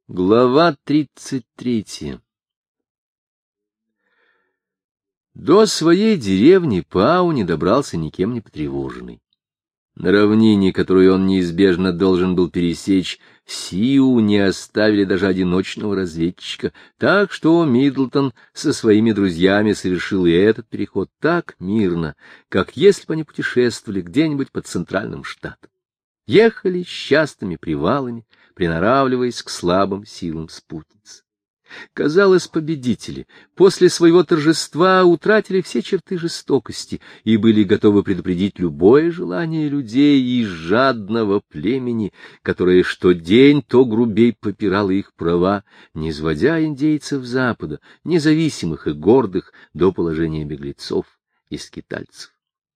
Глава 33. До своей деревни Пауни добрался никем не потревоженный. На равнине, которую он неизбежно должен был пересечь, Сиу не оставили даже одиночного разведчика, так что Миддлтон со своими друзьями совершил и этот переход так мирно, как если бы они путешествовали где-нибудь под центральным штатом. Ехали с частыми привалами, приноравливаясь к слабым силам спутниц. Казалось, победители после своего торжества утратили все черты жестокости и были готовы предупредить любое желание людей из жадного племени, которое что день, то грубей попирало их права, низводя индейцев Запада, независимых и гордых, до положения беглецов и скитальцев.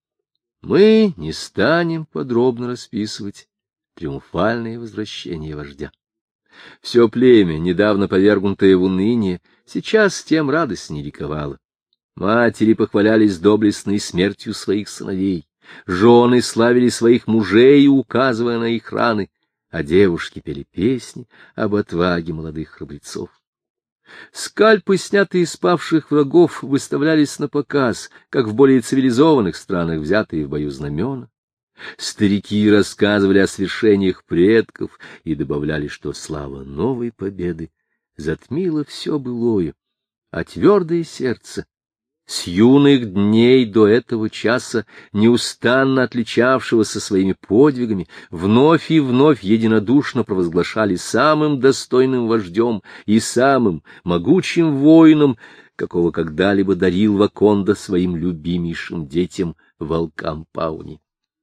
Мы не станем подробно расписывать триумфальное возвращение вождя. Все племя, недавно повергнутое в уныние, сейчас тем радостней ликовало. Матери похвалялись доблестной смертью своих сыновей, жены славили своих мужей, указывая на их раны, а девушки пели песни об отваге молодых храбрецов. Скальпы, снятые из павших врагов, выставлялись на показ, как в более цивилизованных странах взятые в бою знамена. Старики рассказывали о свершениях предков и добавляли, что слава новой победы затмила все былое, а твердое сердце, с юных дней до этого часа неустанно отличавшегося своими подвигами, вновь и вновь единодушно провозглашали самым достойным вождем и самым могучим воином, какого когда-либо дарил Ваконда своим любимейшим детям, волкам Пауни.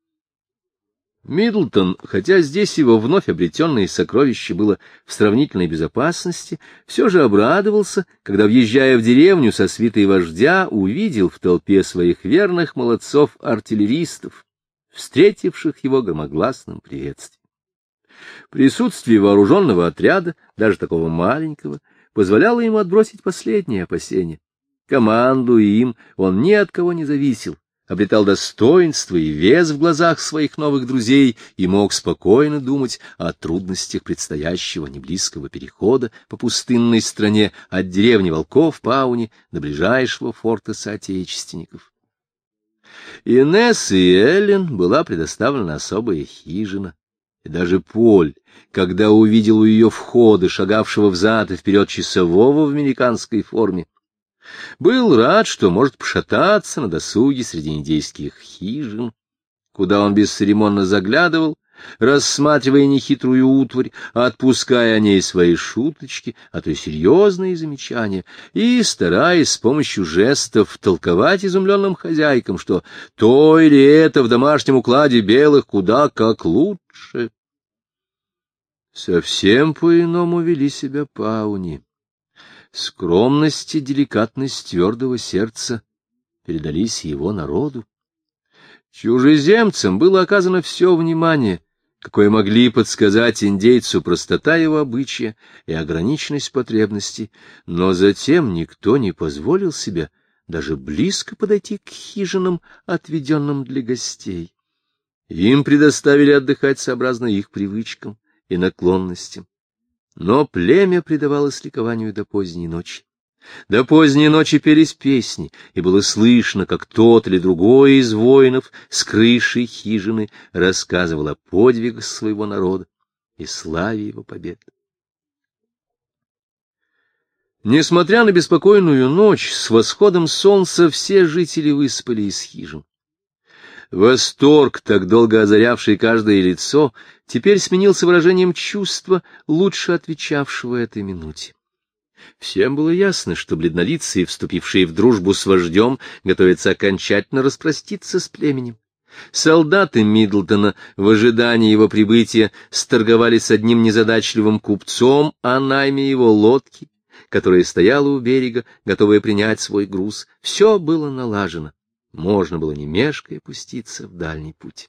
Миддлтон, хотя здесь его вновь обретенное сокровище было в сравнительной безопасности, все же обрадовался, когда, въезжая в деревню со свитой вождя, увидел в толпе своих верных молодцов-артиллеристов, встретивших его громогласным приветствием. Присутствие вооруженного отряда, даже такого маленького, позволяло ему отбросить последние опасения. Командуя им, он ни от кого не зависел, обретал достоинство и вес в глазах своих новых друзей и мог спокойно думать о трудностях предстоящего неблизкого перехода по пустынной стране от деревни волков Пауни до ближайшего форта соотечественников. Инесс и Эллен была предоставлена особая хижина, и даже Поль, когда увидел у ее входа шагавшего взад и вперед часового в американской форме, был рад, что может пошататься на досуге среди индейских хижин, куда он бесцеремонно заглядывал, рассматривая нехитрую утварь, отпуская о ней свои шуточки, а то и серьезные замечания, и стараясь с помощью жестов толковать изумленным хозяйкам, что то или это в домашнем укладе белых куда как лучше. Совсем по-иному вели себя Пауни. Скромность и деликатность твердого сердца передались его народу. Чужеземцам было оказано все внимание, какое могли подсказать индейцу простота его обычая и ограниченность потребностей, но затем никто не позволил себе даже близко подойти к хижинам, отведенным для гостей. Им предоставили отдыхать сообразно их привычкам и наклонностям. Но племя предавалось ликованию до поздней ночи. До поздней ночи пелись песни, и было слышно, как тот или другой из воинов с крыши хижины рассказывал о подвигах своего народа и славе его побед. Несмотря на беспокойную ночь, с восходом солнца все жители выспали из хижин. Восторг, так долго озарявший каждое лицо, теперь сменился выражением чувства, лучше отвечавшего этой минуте. Всем было ясно, что бледнолицые, вступившие в дружбу с вождем, готовятся окончательно распроститься с племенем. Солдаты Миддлтона в ожидании его прибытия сторговались с одним незадачливым купцом о найме его лодки, которая стояла у берега, готовая принять свой груз. Все было налажено. Можно было не мешкая пуститься в дальний путь.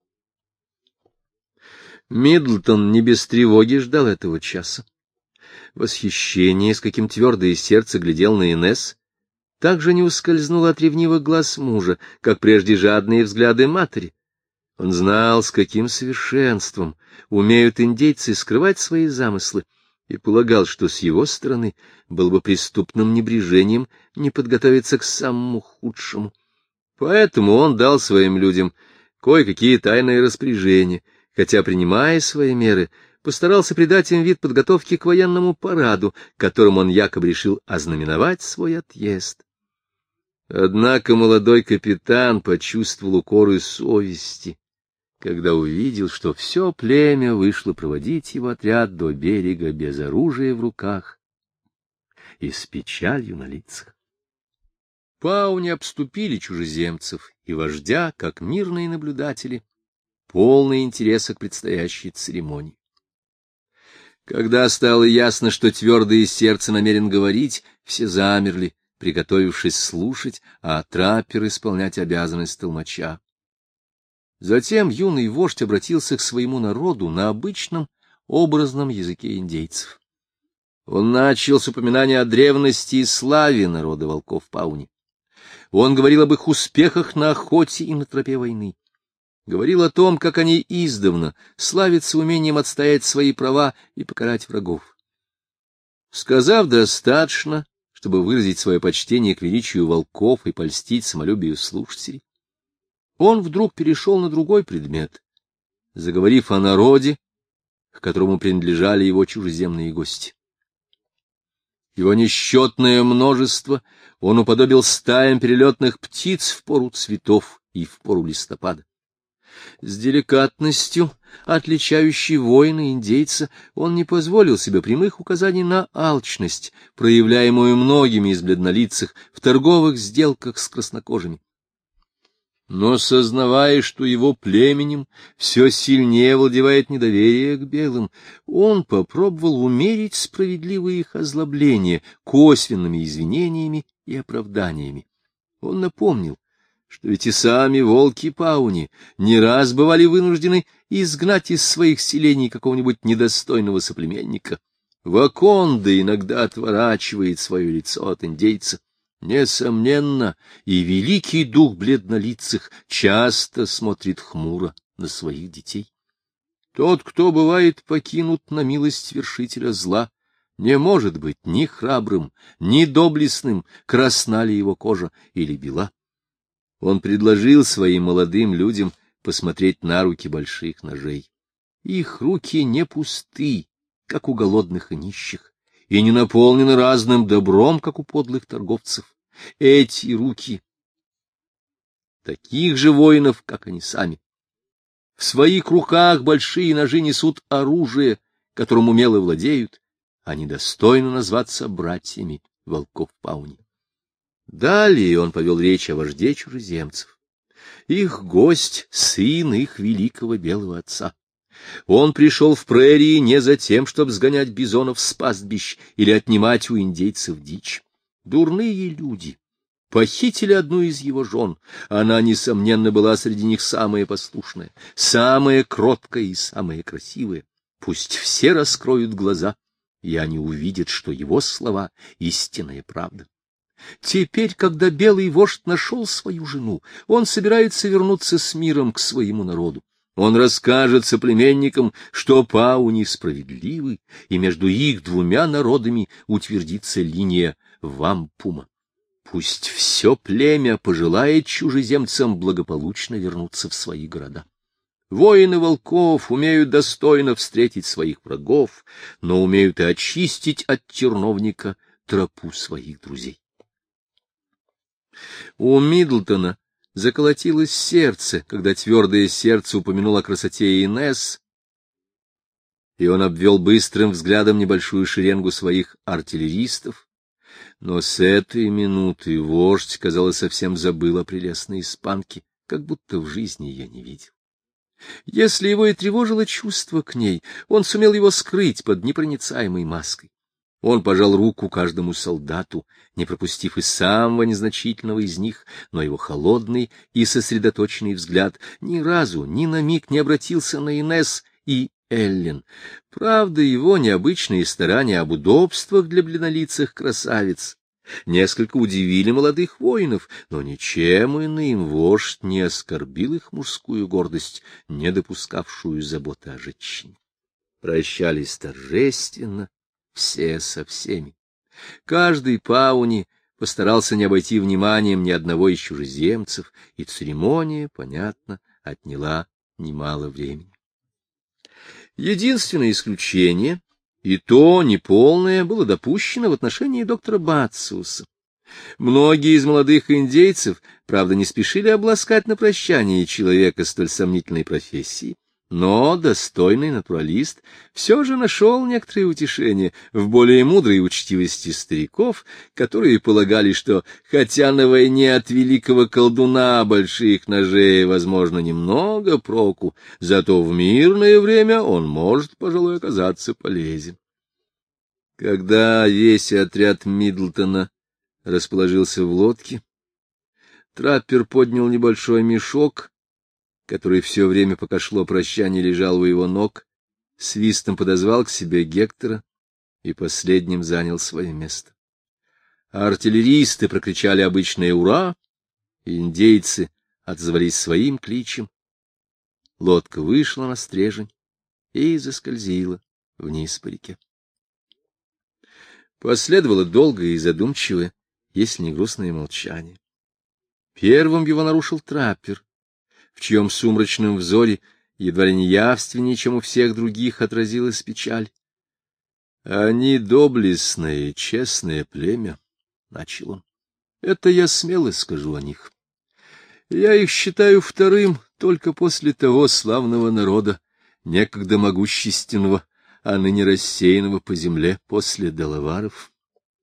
Миддлтон не без тревоги ждал этого часа. Восхищение, с каким твердое сердце глядел на Инесс, также не ускользнуло от ревнивых глаз мужа, как прежде жадные взгляды матери. Он знал, с каким совершенством умеют индейцы скрывать свои замыслы, и полагал, что с его стороны было бы преступным небрежением не подготовиться к самому худшему. Поэтому он дал своим людям кое-какие тайные распоряжения, хотя, принимая свои меры, постарался придать им вид подготовки к военному параду, которым он якобы решил ознаменовать свой отъезд. Однако молодой капитан почувствовал укоры совести, когда увидел, что все племя вышло проводить его отряд до берега без оружия в руках и с печалью на лицах. Пауни обступили чужеземцев и вождя, как мирные наблюдатели, полные интереса к предстоящей церемонии. Когда стало ясно, что твердое сердце намерен говорить, все замерли, приготовившись слушать, а траппер исполнять обязанность толмача. Затем юный вождь обратился к своему народу на обычном, образном языке индейцев. Он начал с упоминания о древности и славе народа волков Пауни. Он говорил об их успехах на охоте и на тропе войны. Говорил о том, как они издавна славятся умением отстоять свои права и покарать врагов. Сказав достаточно, чтобы выразить свое почтение к величию волков и польстить самолюбию слушателей, он вдруг перешел на другой предмет, заговорив о народе, к которому принадлежали его чужеземные гости. Его несчетное множество он уподобил стаям перелетных птиц в пору цветов и в пору листопада. С деликатностью, отличающей воина-индейца, он не позволил себе прямых указаний на алчность, проявляемую многими из бледнолицых в торговых сделках с краснокожими. Но, сознавая, что его племенем все сильнее овладевает недоверие к белым, он попробовал умерить справедливые их озлобления косвенными извинениями и оправданиями. Он напомнил, что ведь и сами волки Пауни не раз бывали вынуждены изгнать из своих селений какого-нибудь недостойного соплеменника. Ваконда иногда отворачивает свое лицо от индейца. Несомненно, и великий дух бледнолицых часто смотрит хмуро на своих детей. Тот, кто бывает покинут на милость вершителя зла, не может быть ни храбрым, ни доблестным, красна ли его кожа или бела. Он предложил своим молодым людям посмотреть на руки больших ножей. Их руки не пусты, как у голодных и нищих, и не наполнены разным добром, как у подлых торговцев. Эти руки таких же воинов, как они сами. В своих руках большие ножи несут оружие, которым умело владеют, они достойны назваться братьями волков Пауни. Далее он повел речь о вожде чужеземцев. Их гость — сын их великого белого отца. Он пришел в прерии не за тем, чтобы сгонять бизонов с пастбищ или отнимать у индейцев дичь. Дурные люди похитили одну из его жен. Она, несомненно, была среди них самая послушная, самая кроткая и самая красивая. Пусть все раскроют глаза, и они увидят, что его слова — истинная правда. Теперь, когда белый вождь нашел свою жену, он собирается вернуться с миром к своему народу. Он расскажет соплеменникам, что Пауни справедливы, и между их двумя народами утвердится линия Вампума. Пусть все племя пожелает чужеземцам благополучно вернуться в свои города. Воины волков умеют достойно встретить своих врагов, но умеют и очистить от терновника тропу своих друзей. У Миддлтона заколотилось сердце, когда твердое сердце упомянуло о красоте Инесс, и он обвел быстрым взглядом небольшую шеренгу своих артиллеристов, но с этой минуты вождь, казалось, совсем забыл о прелестной испанке, как будто в жизни ее не видел. Если его и тревожило чувство к ней, он сумел его скрыть под непроницаемой маской. Он пожал руку каждому солдату, не пропустив и самого незначительного из них, но его холодный и сосредоточенный взгляд ни разу, ни на миг не обратился на Инесс и Эллен. Правда, его необычные старания об удобствах для бледнолицых красавиц несколько удивили молодых воинов, но ничем иным вождь не оскорбил их мужскую гордость, не допускавшую заботы о женщине. Прощались торжественно, все со всеми. Каждый пауни постарался не обойти вниманием ни одного из чужеземцев, и церемония, понятно, отняла немало времени. Единственное исключение, и то неполное, было допущено в отношении доктора Бациуса. Многие из молодых индейцев, правда, не спешили обласкать на прощание человека столь сомнительной профессии, но достойный натуралист все же нашел некоторое утешение в более мудрой учтивости стариков, которые полагали, что, хотя на войне от великого колдуна больших ножей, возможно, немного проку, зато в мирное время он может, пожалуй, оказаться полезен. Когда весь отряд Миддлтона расположился в лодке, траппер поднял небольшой мешок, который все время, пока шло прощание, лежал у его ног, свистом подозвал к себе Гектора и последним занял свое место. Артиллеристы прокричали обычное «Ура!», и индейцы отозвались своим кличем. Лодка вышла на стрежень и заскользила вниз по реке. Последовало долгое и задумчивое, если не грустное молчание. Первым его нарушил траппер, в чьем сумрачном взоре едва ли не явственнее, чем у всех других, отразилась печаль. — Они доблестное, честное племя, — начал он. — Это я смело скажу о них. Я их считаю вторым только после того славного народа, некогда могущественного, а ныне рассеянного по земле после делаваров.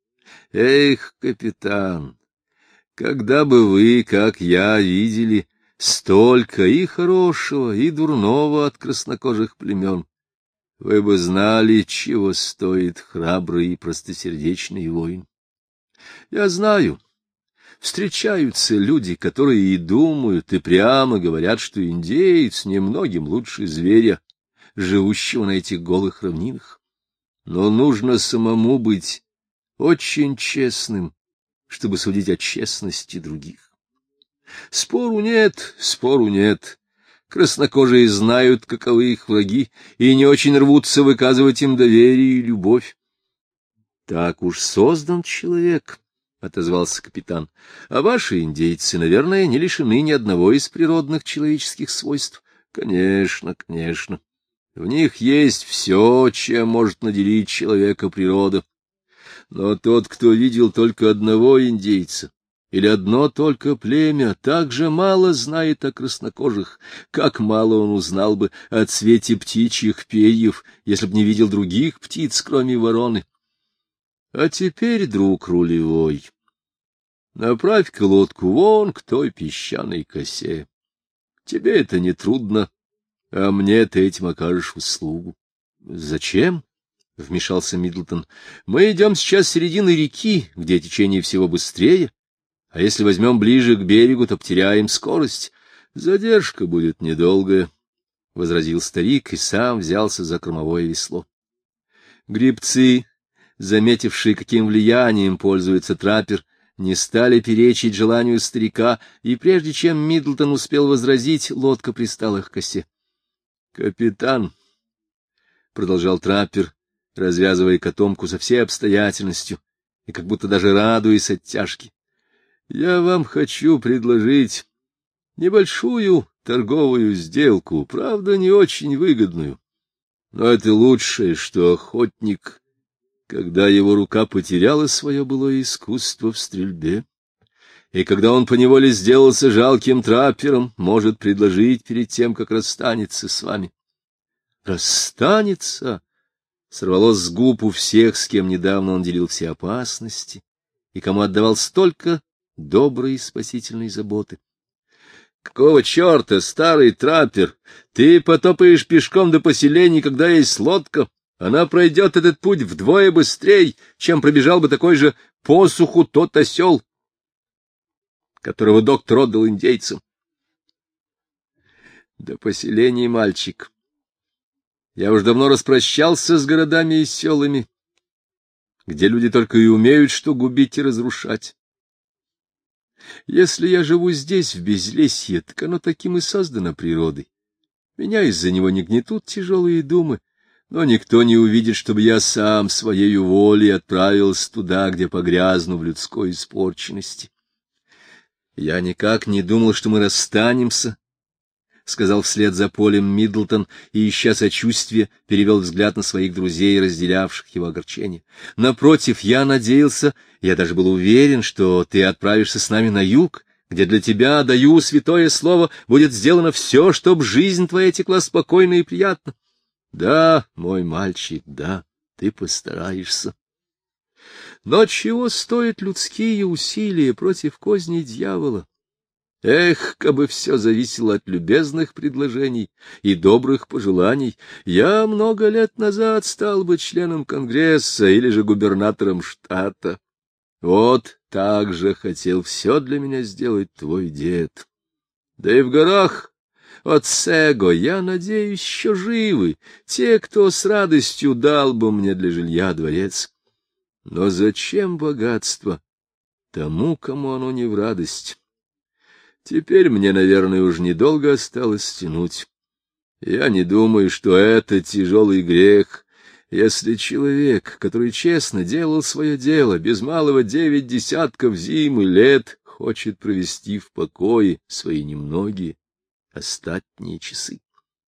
Эх, капитан, когда бы вы, как я, видели столько и хорошего, и дурного от краснокожих племен, вы бы знали, чего стоит храбрый и простосердечный воин. Я знаю, встречаются люди, которые и думают, и прямо говорят, что индеец немногим лучше зверя, живущего на этих голых равнинах. Но нужно самому быть очень честным, чтобы судить о честности других. Спору нет, спору нет. Краснокожие знают, каковы их враги, и не очень рвутся выказывать им доверие и любовь. — Так уж создан человек, — отозвался капитан, — а ваши индейцы, наверное, не лишены ни одного из природных человеческих свойств. Конечно, конечно. В них есть все, чем может наделить человека природа. Но тот, кто видел только одного индейца или одно только племя, так же мало знает о краснокожих, как мало он узнал бы о цвете птичьих перьев, если б не видел других птиц, кроме вороны. А теперь, друг рулевой, направь-ка лодку вон к той песчаной косе. Тебе это не трудно, а мне ты этим окажешь услугу. — Зачем? — вмешался Миддлтон. — Мы идем сейчас с середины реки, где течение всего быстрее, а если возьмем ближе к берегу, то потеряем скорость. Задержка будет недолгая, — возразил старик и сам взялся за кормовое весло. Гребцы, заметившие, каким влиянием пользуется траппер, не стали перечить желанию старика, и прежде чем Миддлтон успел возразить, лодка пристала к косе. — Капитан, — продолжал траппер, развязывая котомку со всей обстоятельностью и как будто даже радуясь оттяжке, — я вам хочу предложить небольшую торговую сделку, правда, не очень выгодную, но это лучшее, что охотник, когда его рука потеряла свое былое искусство в стрельбе, и когда он поневоле сделался жалким траппером, может предложить перед тем, как расстанется с вами. Расстанется! Сорвалось с губ у всех, с кем недавно он делил все опасности, и кому отдавал столько доброй и спасительной заботы. Какого черта, старый траппер, ты потопаешь пешком до поселений, когда есть лодка? Она пройдет этот путь вдвое быстрее, чем пробежал бы такой же по суху тот осел, которого доктор отдал индейцам. До поселений, мальчик. Я уж давно распрощался с городами и селами, где люди только и умеют что губить и разрушать. Если я живу здесь, в безлесье, так оно таким и создано природой. Меня из-за него не гнетут тяжелые думы, но никто не увидит, чтобы я сам своею волей отправился туда, где погрязну в людской испорченности. Я никак не думал, что мы расстанемся, — сказал вслед за Полем Миддлтон, и, ища сочувствия, перевел взгляд на своих друзей, разделявших его огорчение. Напротив, я надеялся, я даже был уверен, что ты отправишься с нами на юг, где для тебя, даю святое слово, будет сделано все, чтобы жизнь твоя текла спокойно и приятно. Да, мой мальчик, да, ты постараешься. Но чего стоят людские усилия против козней дьявола? Эх, кабы все зависело от любезных предложений и добрых пожеланий, я много лет назад стал бы членом Конгресса или же губернатором штата. Вот так же хотел все для меня сделать твой дед. Да и в горах Отсего, я надеюсь, еще живы те, кто с радостью дал бы мне для жилья дворец. Но зачем богатство тому, кому оно не в радость? Теперь мне, наверное, уж недолго осталось тянуть. Я не думаю, что это тяжелый грех, если человек, который честно делал свое дело, без малого 9 десятков зим и лет, хочет провести в покое свои немногие остатние часы.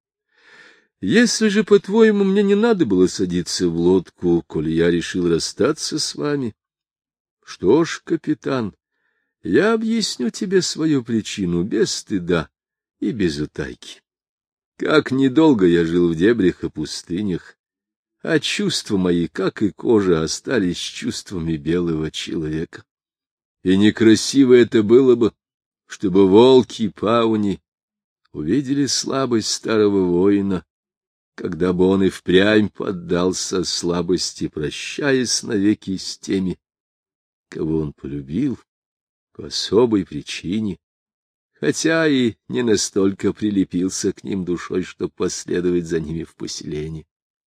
Если же, по-твоему, мне не надо было садиться в лодку, коли я решил расстаться с вами, что ж, капитан, я объясню тебе свою причину без стыда и без утайки. Как недолго я жил в дебрях и пустынях, а чувства мои, как и кожа, остались чувствами белого человека. И некрасиво это было бы, чтобы волки Пауни увидели слабость старого воина, когда бы он и впрямь поддался слабости, прощаясь навеки с теми, кого он полюбил по особой причине, хотя и не настолько прилепился к ним душой, чтобы последовать за ними в поселение.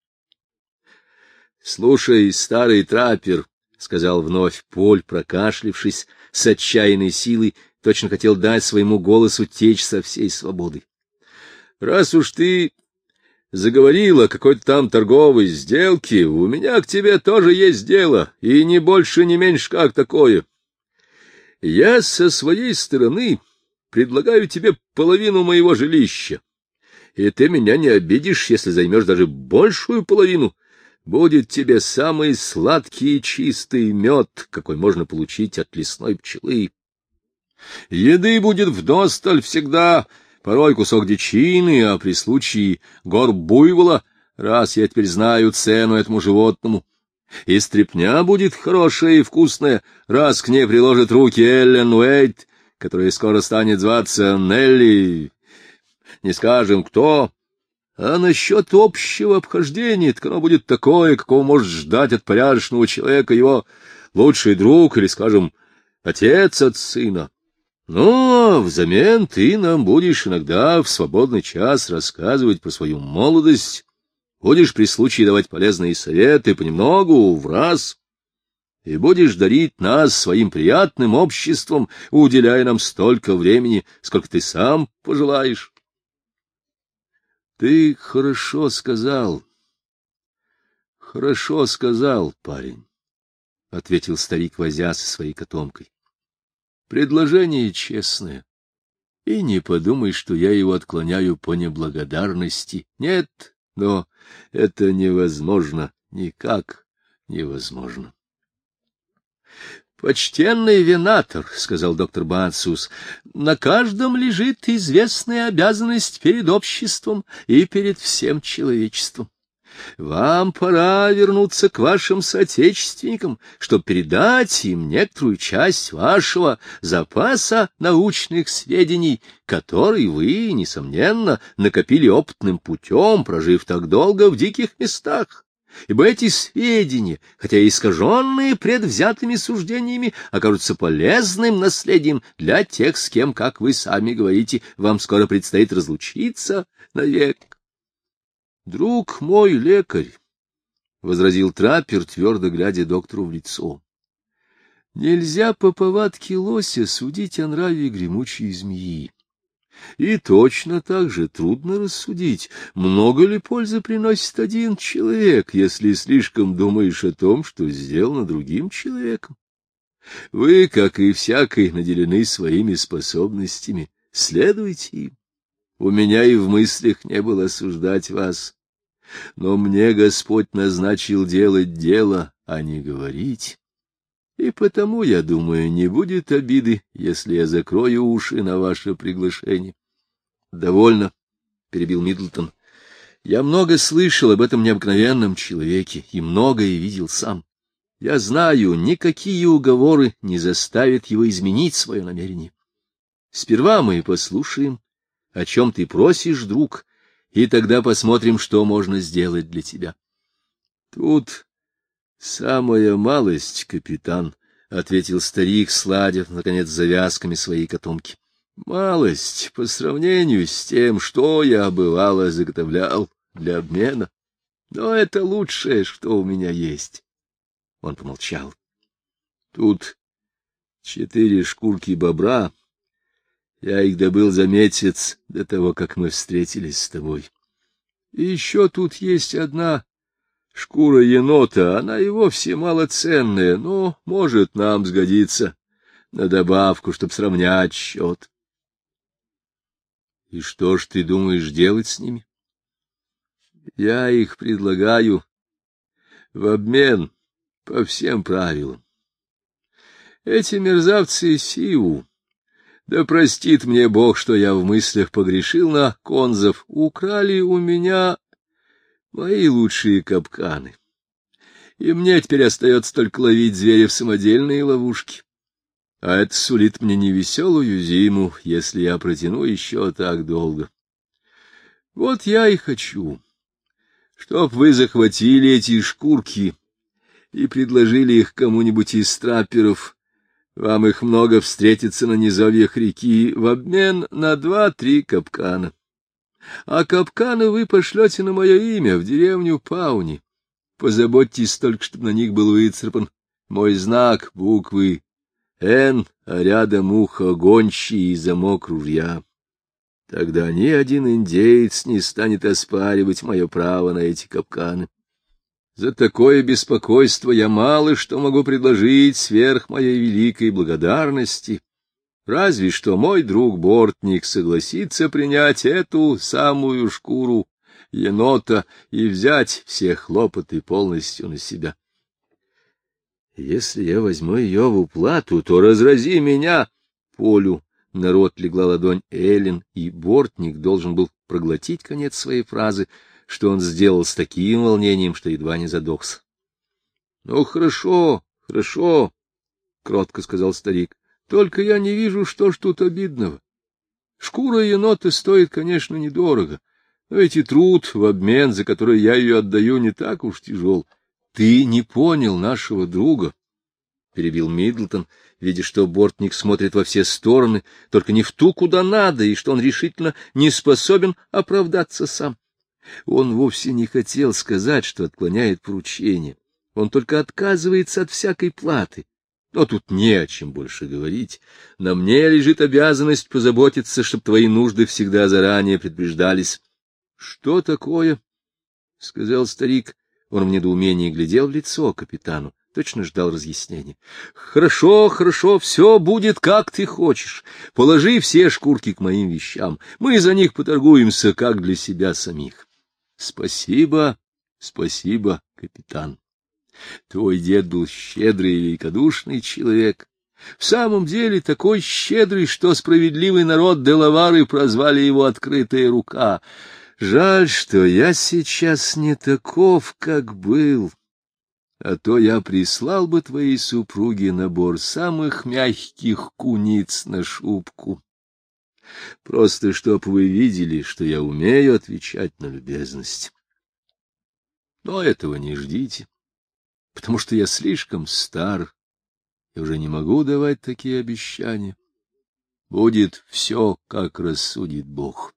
— Слушай, старый траппер, — сказал вновь Поль, прокашлявшись с отчаянной силой, точно хотел дать своему голосу течь со всей свободой. — Раз уж ты заговорил о какой-то там торговой сделке, у меня к тебе тоже есть дело, и не больше, не меньше, как такое. Я со своей стороны предлагаю тебе половину моего жилища, и ты меня не обидишь, если займешь даже большую половину. Будет тебе самый сладкий и чистый мед, какой можно получить от лесной пчелы. Еды будет вдосталь всегда, порой кусок дичины, а при случае горб буйвола, раз я теперь знаю цену этому животному. И стряпня будет хорошая и вкусная, раз к ней приложит руки Эллен Уэйт, которая скоро станет зваться Нелли, не скажем кто. А насчет общего обхождения, так оно будет такое, какого может ждать от порядочного человека его лучший друг или, скажем, отец от сына. Ну, а взамен ты нам будешь иногда в свободный час рассказывать про свою молодость, будешь при случае давать полезные советы понемногу, в раз, и будешь дарить нас своим приятным обществом, уделяя нам столько времени, сколько ты сам пожелаешь. — Ты хорошо сказал, парень, — ответил старик, возя со своей котомкой. — Предложение честное, и не подумай, что я его отклоняю по неблагодарности. Нет, но это невозможно, никак невозможно. — Почтенный венатор, — сказал доктор Бацус, — на каждом лежит известная обязанность перед обществом и перед всем человечеством. Вам пора вернуться к вашим соотечественникам, чтобы передать им некоторую часть вашего запаса научных сведений, который вы, несомненно, накопили опытным путем, прожив так долго в диких местах. Ибо эти сведения, хотя и искаженные предвзятыми суждениями, окажутся полезным наследием для тех, с кем, как вы сами говорите, вам скоро предстоит разлучиться навек. — Друг мой лекарь, — возразил траппер, твердо глядя доктору в лицо, — нельзя по повадке лося судить о нраве гремучей змеи. И точно так же трудно рассудить, много ли пользы приносит один человек, если слишком думаешь о том, что сделано другим человеком. Вы, как и всякий, наделены своими способностями, следуйте им. У меня и в мыслях не было осуждать вас, но мне Господь назначил делать дело, а не говорить. И потому, я думаю, не будет обиды, если я закрою уши на ваше приглашение. — Довольно, — перебил Миддлтон. — Я много слышал об этом необыкновенном человеке и многое видел сам. Я знаю, никакие уговоры не заставят его изменить свое намерение. Сперва мы послушаем, о чем ты просишь, друг, и тогда посмотрим, что можно сделать для тебя. — Тут самая малость, капитан, — ответил старик, сладив, наконец, завязками своей котомки. — Малость по сравнению с тем, что я, бывало, заготовлял для обмена. Но это лучшее, что у меня есть. Он помолчал. — Тут 4 шкурки бобра. Я их добыл за месяц до того, как мы встретились с тобой. И еще тут есть 1 шкура енота, она и вовсе малоценная, но может нам сгодиться на добавку, чтоб сравнять счет. — И что ж ты думаешь делать с ними? — Я их предлагаю в обмен по всем правилам. Эти мерзавцы Сиу, да простит мне Бог, что я в мыслях погрешил на конзов, украли у меня мои лучшие капканы. И мне теперь остается только ловить зверя в самодельные ловушки. А это сулит мне невеселую зиму, если я протяну еще так долго. Вот я и хочу, чтоб вы захватили эти шкурки и предложили их кому-нибудь из трапперов. Вам их много встретится на низовьях реки в обмен на 2-3 капкана. А капканы вы пошлете на мое имя в деревню Пауни. Позаботьтесь только, чтобы на них был выцарапан мой знак, буквы «Н», а рядом ухо гончий и замок ружья. Тогда ни один индеец не станет оспаривать мое право на эти капканы. За такое беспокойство я мало что могу предложить сверх моей великой благодарности. Разве что мой друг-бортник согласится принять эту самую шкуру енота и взять все хлопоты полностью на себя. Если я возьму ее в уплату, то разрази меня. Полю на рот легла ладонь Эллен, и бортник должен был проглотить конец своей фразы, что он сделал с таким волнением, что едва не задохся. — Ну, хорошо, хорошо, — кротко сказал старик, — только я не вижу, что ж тут обидного. Шкура енота стоит, конечно, недорого, но ведь и труд в обмен, за который я ее отдаю, не так уж тяжел. — Ты не понял нашего друга, — перебил Миддлтон, видя, что бортник смотрит во все стороны, только не в ту, куда надо, и что он решительно не способен оправдаться сам. Он вовсе не хотел сказать, что отклоняет поручение. Он только отказывается от всякой платы. Но тут не о чем больше говорить. На мне лежит обязанность позаботиться, чтобы твои нужды всегда заранее предупреждались. — Что такое? — сказал старик. Он в недоумении глядел в лицо капитану, точно ждал разъяснения. — Хорошо, хорошо, все будет, как ты хочешь. Положи все шкурки к моим вещам. Мы за них поторгуемся, как для себя самих. — Спасибо, спасибо, капитан. Твой дед был щедрый и великодушный человек. В самом деле такой щедрый, что справедливый народ Делавары прозвали его «Открытая рука». Жаль, что я сейчас не таков, как был. А то я прислал бы твоей супруге набор самых мягких куниц на шубку. Просто чтоб вы видели, что я умею отвечать на любезность. Но этого не ждите, потому что я слишком стар и уже не могу давать такие обещания. Будет все, как рассудит Бог.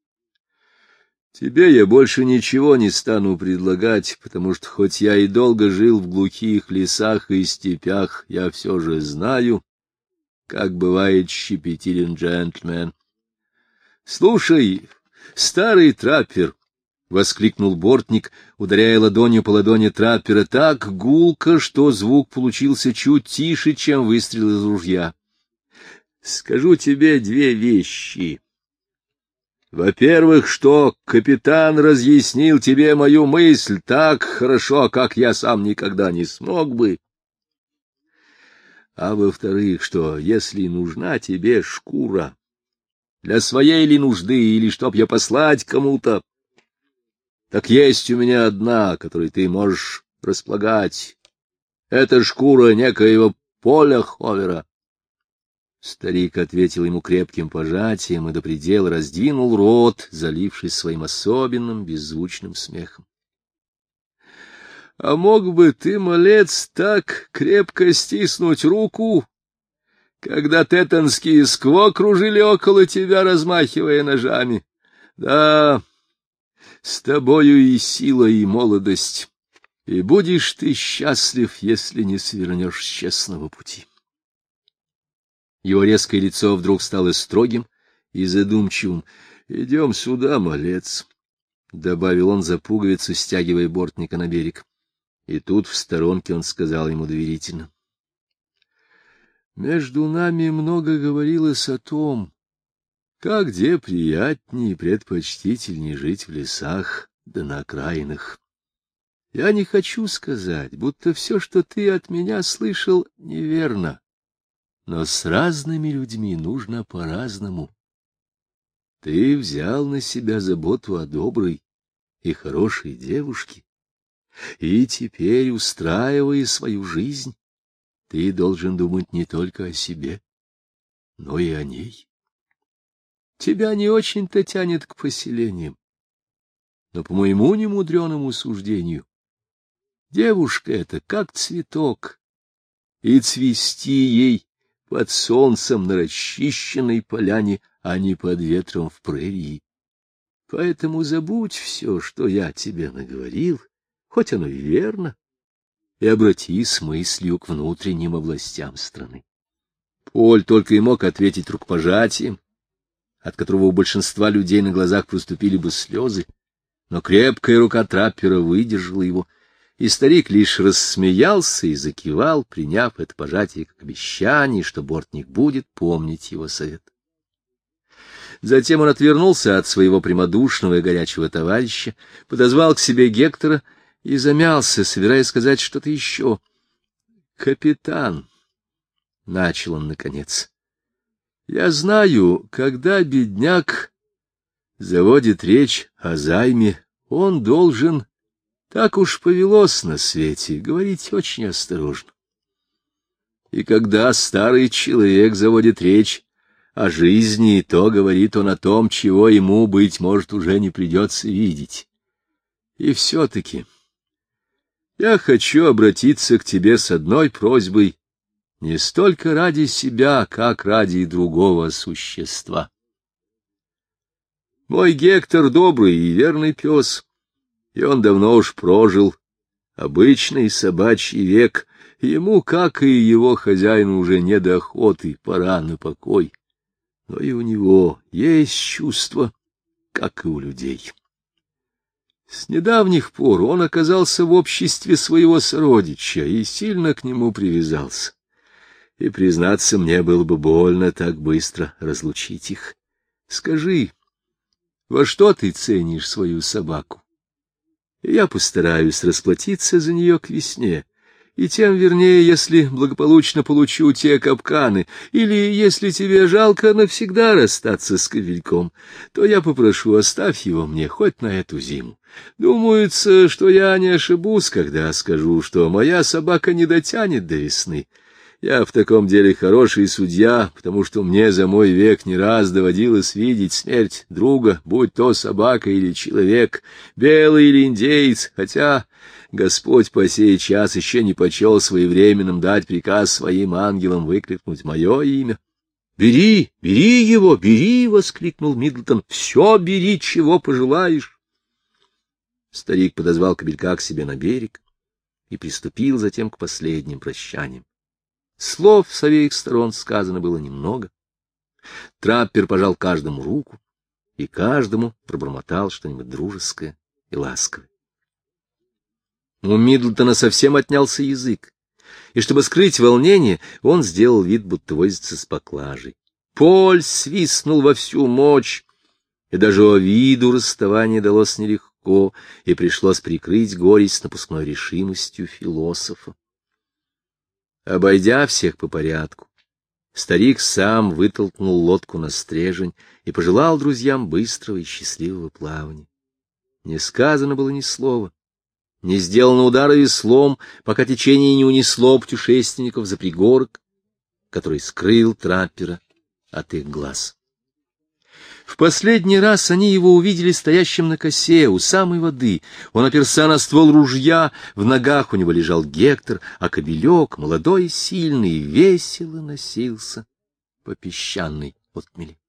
Тебе я больше ничего не стану предлагать, потому что хоть я и долго жил в глухих лесах и степях, я все же знаю, как бывает щепетилен джентльмен. Слушай, старый траппер! — воскликнул бортник, ударяя ладонью по ладони траппера так гулко, что звук получился чуть тише, чем выстрел из ружья. — Скажу тебе две вещи. Во-первых, что капитан разъяснил тебе мою мысль так хорошо, как я сам никогда не смог бы. А во-вторых, что если нужна тебе шкура, для своей ли нужды, или чтоб я послать кому-то, так есть у меня одна, которой ты можешь располагать. Это шкура некоего Поля Ховера. Старик ответил ему крепким пожатием и до предела раздвинул рот, залившись своим особенным беззвучным смехом. — А мог бы ты, малец, так крепко стиснуть руку, когда тетонские скво кружили около тебя, размахивая ножами? Да, с тобою и сила, и молодость, и будешь ты счастлив, если не свернешь с честного пути. Его резкое лицо вдруг стало строгим и задумчивым. — Идем сюда, малец, — добавил он за пуговицу, стягивая бортника на берег. И тут в сторонке он сказал ему доверительно: — Между нами много говорилось о том, как где приятнее и предпочтительнее жить в лесах да на окраинах. Я не хочу сказать, будто все, что ты от меня слышал, неверно. Но с разными людьми нужно по-разному. Ты взял на себя заботу о доброй и хорошей девушке, и теперь, устраивая свою жизнь, ты должен думать не только о себе, но и о ней. Тебя не очень-то тянет к поселениям, но, по моему немудреному суждению, девушка эта как цветок, и цвести ей под солнцем на расчищенной поляне, а не под ветром в прерии. Поэтому забудь все, что я тебе наговорил, хоть оно и верно, и обратись мыслью к внутренним областям страны. Поль только и мог ответить рукопожатием, от которого у большинства людей на глазах проступили бы слезы, но крепкая рука траппера выдержала его, и старик лишь рассмеялся и закивал, приняв это пожатие как обещание, что бортник будет помнить его совет. Затем он отвернулся от своего прямодушного и горячего товарища, подозвал к себе Гектора и замялся, собираясь сказать что-то еще. — Капитан, — начал он наконец, — я знаю, когда бедняк заводит речь о займе, он должен... Так уж повелось на свете, говорить очень осторожно. И когда старый человек заводит речь о жизни, то говорит он о том, чего ему, быть может, уже не придется видеть. И все-таки я хочу обратиться к тебе с одной просьбой, не столько ради себя, как ради другого существа. Мой Гектор добрый и верный пес, и он давно уж прожил обычный собачий век, ему, как и его хозяину, уже не до охоты, пора на покой. Но и у него есть чувства, как и у людей. С недавних пор он оказался в обществе своего сородича и сильно к нему привязался. И, признаться, мне было бы больно так быстро разлучить их. Скажи, во что ты ценишь свою собаку? И я постараюсь расплатиться за нее к весне, и тем вернее, если благополучно получу те капканы, или если тебе жалко навсегда расстаться с кобельком, то я попрошу, оставь его мне хоть на эту зиму. Думается, что я не ошибусь, когда скажу, что моя собака не дотянет до весны. Я в таком деле хороший судья, потому что мне за мой век не раз доводилось видеть смерть друга, будь то собака или человек, белый или индеец, хотя Господь по сей час еще не почел своевременным дать приказ своим ангелам выкрикнуть мое имя. — Бери, бери его, бери! — воскликнул Миддлтон. — Все бери, чего пожелаешь. Старик подозвал кобелька к себе на берег и приступил затем к последним прощаниям. Слов с обеих сторон сказано было немного. Траппер пожал каждому руку, и каждому пробормотал что-нибудь дружеское и ласковое. У Миддлтона совсем отнялся язык, и чтобы скрыть волнение, он сделал вид, будто возится с поклажей. Поль свистнул во всю мощь, и даже Овиду расставание далось нелегко, и пришлось прикрыть горесть напускной решимостью философа. Обойдя всех по порядку, старик сам вытолкнул лодку на стрежень и пожелал друзьям быстрого и счастливого плавания. Не сказано было ни слова, не сделано удара веслом, пока течение не унесло путешественников за пригорок, который скрыл траппера от их глаз. В последний раз они его увидели стоящим на косе у самой воды. Он оперся на ствол ружья, в ногах у него лежал Гектор, а кобелек, молодой и сильный, весело носился по песчаной отмели.